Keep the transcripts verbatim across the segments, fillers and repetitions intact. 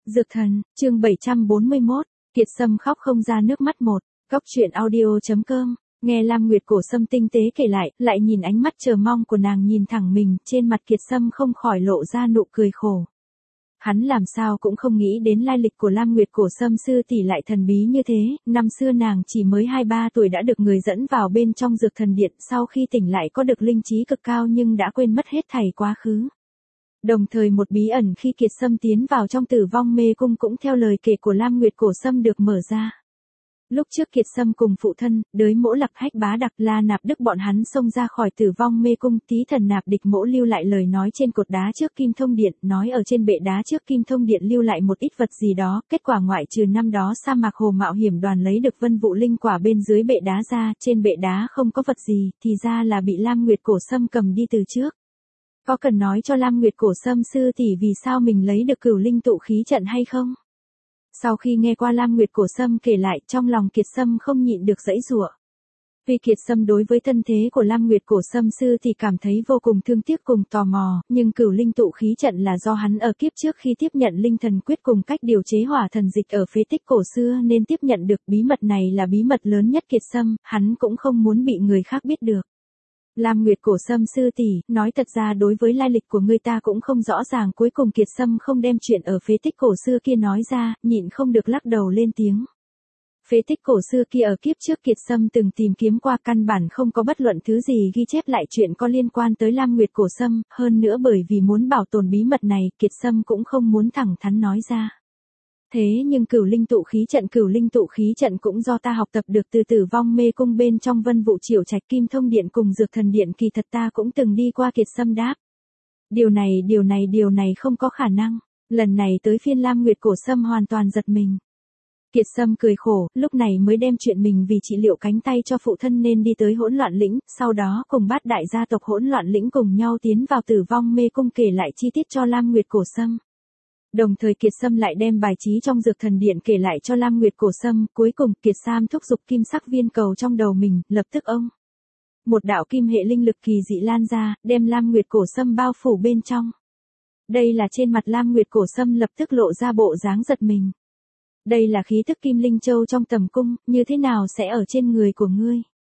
Dược thần, chương bảy trăm bốn mươi mốt, Kiệt Sâm khóc không ra nước mắt một, góc truyện audio chấm com, nghe Lam Nguyệt Cổ Sâm tinh tế kể lại, lại nhìn ánh mắt chờ mong của nàng nhìn thẳng mình, trên mặt Kiệt Sâm không khỏi lộ ra nụ cười khổ. Hắn làm sao cũng không nghĩ đến lai lịch của Lam Nguyệt Cổ Sâm sư tỷ lại thần bí như thế, năm xưa nàng chỉ mới hai ba tuổi đã được người dẫn vào bên trong dược thần điện, sau khi tỉnh lại có được linh trí cực cao nhưng đã quên mất hết thảy quá khứ. Đồng thời một bí ẩn khi Kiệt Sâm tiến vào trong Tử Vong Mê Cung cũng theo lời kể của Lam Nguyệt Cổ Sâm được mở ra. Lúc trước Kiệt Sâm cùng phụ thân, Đới Mỗ Lập Hách Bá Đặc La Nạp Đức bọn hắn xông ra khỏi Tử Vong Mê Cung, Tí Thần Nạp Địch Mỗ lưu lại lời nói trên cột đá trước Kim Thông Điện, nói ở trên bệ đá trước Kim Thông Điện lưu lại một ít vật gì đó, kết quả ngoại trừ năm đó sa mạc Hồ Mạo Hiểm đoàn lấy được Vân Vụ Linh Quả bên dưới bệ đá ra, trên bệ đá không có vật gì, thì ra là bị Lam Nguyệt Cổ Sâm cầm đi từ trước. Có cần nói cho Lam Nguyệt Cổ Sâm sư tỷ vì sao mình lấy được Cửu Linh Tụ Khí Trận hay không? Sau khi nghe qua Lam Nguyệt Cổ Sâm kể lại, trong lòng Kiệt Sâm không nhịn được giãy giụa. Vì Kiệt Sâm đối với thân thế của Lam Nguyệt Cổ Sâm sư thì cảm thấy vô cùng thương tiếc cùng tò mò, nhưng Cửu Linh Tụ Khí Trận là do hắn ở kiếp trước khi tiếp nhận Linh Thần Quyết cùng cách điều chế hỏa thần dịch ở phế tích cổ xưa nên tiếp nhận được. Bí mật này là bí mật lớn nhất Kiệt Sâm, hắn cũng không muốn bị người khác biết được. Lam Nguyệt Cổ Sâm sư tỷ, nói thật ra đối với lai lịch của ngươi ta cũng không rõ ràng, cuối cùng Kiệt Sâm không đem chuyện ở phế tích cổ xưa kia nói ra, nhịn không được lắc đầu lên tiếng. Phế tích cổ xưa kia ở kiếp trước Kiệt Sâm từng tìm kiếm qua, căn bản không có bất luận thứ gì ghi chép lại chuyện có liên quan tới Lam Nguyệt Cổ Sâm, hơn nữa bởi vì muốn bảo tồn bí mật này, Kiệt Sâm cũng không muốn thẳng thắn nói ra. Thế nhưng Cửu Linh Tụ Khí Trận Cửu Linh Tụ Khí Trận cũng do ta học tập được từ Tử Vong Mê Cung bên trong Vân Vụ Triệu Trạch Kim Thông Điện cùng Dược Thần Điện, kỳ thật ta cũng từng đi qua. Kiệt Sâm đáp. Điều này điều này điều này không có khả năng. Lần này tới phiên Lam Nguyệt Cổ Sâm hoàn toàn giật mình. Kiệt Sâm cười khổ, lúc này mới đem chuyện mình vì trị liệu cánh tay cho phụ thân nên đi tới Hỗn Loạn Lĩnh, sau đó cùng bát đại gia tộc Hỗn Loạn Lĩnh cùng nhau tiến vào Tử Vong Mê Cung kể lại chi tiết cho Lam Nguyệt Cổ Sâm. Đồng thời Kiệt Sâm lại đem bài trí trong Dược Thần Điện kể lại cho Lam Nguyệt Cổ Sâm, cuối cùng Kiệt Sam thúc giục kim sắc viên cầu trong đầu mình, lập tức ông. Một đạo kim hệ linh lực kỳ dị lan ra, đem Lam Nguyệt Cổ Sâm bao phủ bên trong. Đây là trên mặt Lam Nguyệt Cổ Sâm lập tức lộ ra bộ dáng giật mình. Đây là khí tức Kim Linh Châu trong tầm cung, như thế nào sẽ ở trên người của ngươi?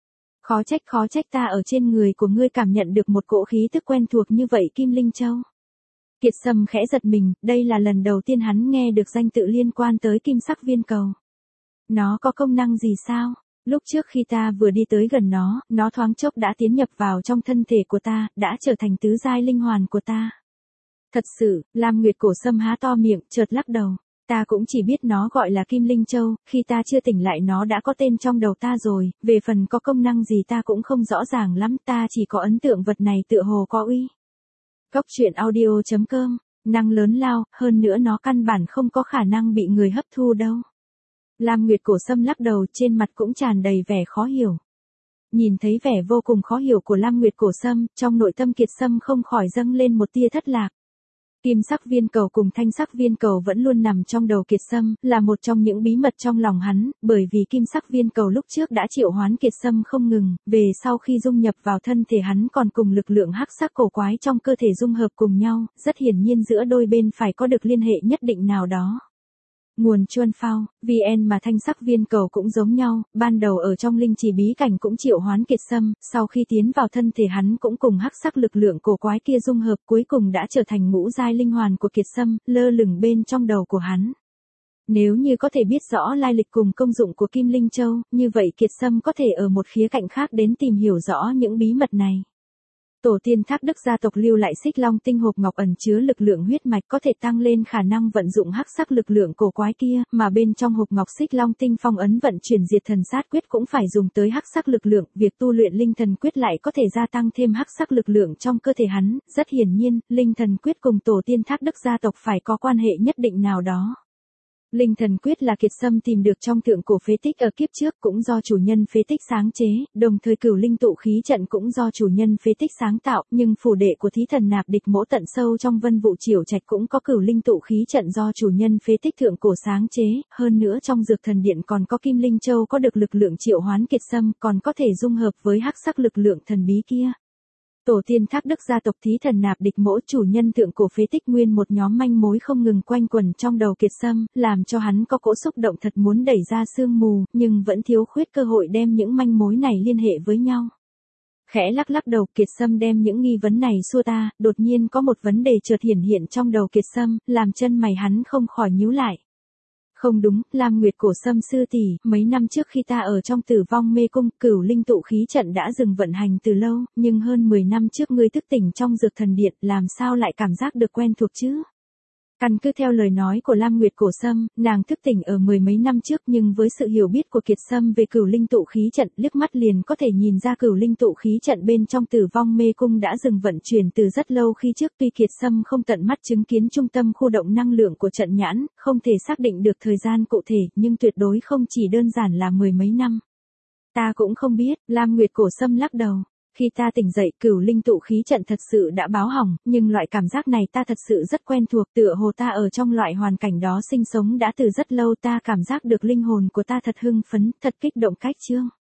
Khó trách khó trách ta ở trên người của ngươi cảm nhận được một cỗ khí tức quen thuộc như vậy Kim Linh Châu. Kiệt Sâm khẽ giật mình, đây là lần đầu tiên hắn nghe được danh tự liên quan tới kim sắc viên cầu. Nó có công năng gì sao? Lúc trước khi ta vừa đi tới gần nó, nó thoáng chốc đã tiến nhập vào trong thân thể của ta, đã trở thành tứ giai linh hoàn của ta. Thật sự, Lam Nguyệt Cổ Sâm há to miệng, chợt lắc đầu. Ta cũng chỉ biết nó gọi là Kim Linh Châu, khi ta chưa tỉnh lại nó đã có tên trong đầu ta rồi, về phần có công năng gì ta cũng không rõ ràng lắm, ta chỉ có ấn tượng vật này tựa hồ có uy. Góc truyện audio chấm com, năng lớn lao, hơn nữa nó căn bản không có khả năng bị người hấp thu đâu. Lam Nguyệt Cổ Sâm lắc đầu, trên mặt cũng tràn đầy vẻ khó hiểu. Nhìn thấy vẻ vô cùng khó hiểu của Lam Nguyệt Cổ Sâm, trong nội tâm Kiệt Sâm không khỏi dâng lên một tia thất lạc. Kim sắc viên cầu cùng thanh sắc viên cầu vẫn luôn nằm trong đầu Kiệt Sâm, là một trong những bí mật trong lòng hắn, bởi vì kim sắc viên cầu lúc trước đã triệu hoán Kiệt Sâm không ngừng, về sau khi dung nhập vào thân thể hắn còn cùng lực lượng hắc sắc cổ quái trong cơ thể dung hợp cùng nhau, rất hiển nhiên giữa đôi bên phải có được liên hệ nhất định nào đó. Nguồn Chuan Phao, vê en mà thanh sắc viên cầu cũng giống nhau, ban đầu ở trong linh trì bí cảnh cũng triệu hoán Kiệt Sâm, sau khi tiến vào thân thể hắn cũng cùng hắc sắc lực lượng cổ quái kia dung hợp, cuối cùng đã trở thành ngũ giai linh hoàn của Kiệt Sâm, lơ lửng bên trong đầu của hắn. Nếu như có thể biết rõ lai lịch cùng công dụng của Kim Linh Châu, như vậy Kiệt Sâm có thể ở một khía cạnh khác đến tìm hiểu rõ những bí mật này. Tổ tiên Thác Đức gia tộc lưu lại Xích Long tinh hộp ngọc ẩn chứa lực lượng huyết mạch có thể tăng lên khả năng vận dụng hắc sắc lực lượng cổ quái kia, mà bên trong hộp ngọc Xích Long tinh phong ấn vận chuyển diệt thần sát quyết cũng phải dùng tới hắc sắc lực lượng, việc tu luyện linh thần quyết lại có thể gia tăng thêm hắc sắc lực lượng trong cơ thể hắn, rất hiển nhiên, linh thần quyết cùng tổ tiên Thác Đức gia tộc phải có quan hệ nhất định nào đó. Linh thần quyết là Kiệt Sâm tìm được trong thượng cổ phế tích ở kiếp trước, cũng do chủ nhân phế tích sáng chế, đồng thời Cửu Linh Tụ Khí Trận cũng do chủ nhân phế tích sáng tạo, nhưng phủ đệ của Thí Thần Nạp Địch Mỗ tận sâu trong Vân Vụ Triệu Trạch cũng có Cửu Linh Tụ Khí Trận do chủ nhân phế tích thượng cổ sáng chế, hơn nữa trong Dược Thần Điện còn có Kim Linh Châu có được lực lượng triệu hoán Kiệt Sâm, còn có thể dung hợp với hắc sắc lực lượng thần bí kia. Tổ tiên Thác Đức gia tộc Thí Thần Nạp Địch Mỗ chủ nhân thượng cổ phế tích nguyên một nhóm manh mối không ngừng quanh quẩn trong đầu Kiệt Sâm, làm cho hắn có cỗ xúc động thật muốn đẩy ra sương mù, nhưng vẫn thiếu khuyết cơ hội đem những manh mối này liên hệ với nhau. Khẽ lắc lắc đầu, Kiệt Sâm đem những nghi vấn này xua ta, đột nhiên có một vấn đề chợt hiển hiện trong đầu Kiệt Sâm, làm chân mày hắn không khỏi nhíu lại. Không đúng, Lam Nguyệt Cổ Sâm sư tỷ, mấy năm trước khi ta ở trong Tử Vong Mê Cung, Cửu Linh tụ khí trận đã dừng vận hành từ lâu, nhưng hơn mười năm trước ngươi thức tỉnh trong Dược Thần Điện, làm sao lại cảm giác được quen thuộc chứ? Căn cứ theo lời nói của Lam Nguyệt Cổ Sâm, nàng thức tỉnh ở mười mấy năm trước, nhưng với sự hiểu biết của Kiệt Sâm về Cửu Linh tụ khí trận, liếc mắt liền có thể nhìn ra Cửu Linh tụ khí trận bên trong Tử Vong Mê Cung đã dừng vận chuyển từ rất lâu khi trước. Tuy Kiệt Sâm không tận mắt chứng kiến trung tâm khu động năng lượng của trận nhãn, không thể xác định được thời gian cụ thể, nhưng tuyệt đối không chỉ đơn giản là mười mấy năm. Ta cũng không biết, Lam Nguyệt Cổ Sâm lắc đầu. Khi ta tỉnh dậy, Cửu Linh tụ khí trận thật sự đã báo hỏng, nhưng loại cảm giác này ta thật sự rất quen thuộc, tựa hồ ta ở trong loại hoàn cảnh đó sinh sống đã từ rất lâu, ta cảm giác được linh hồn của ta thật hưng phấn, thật kích động cách chương.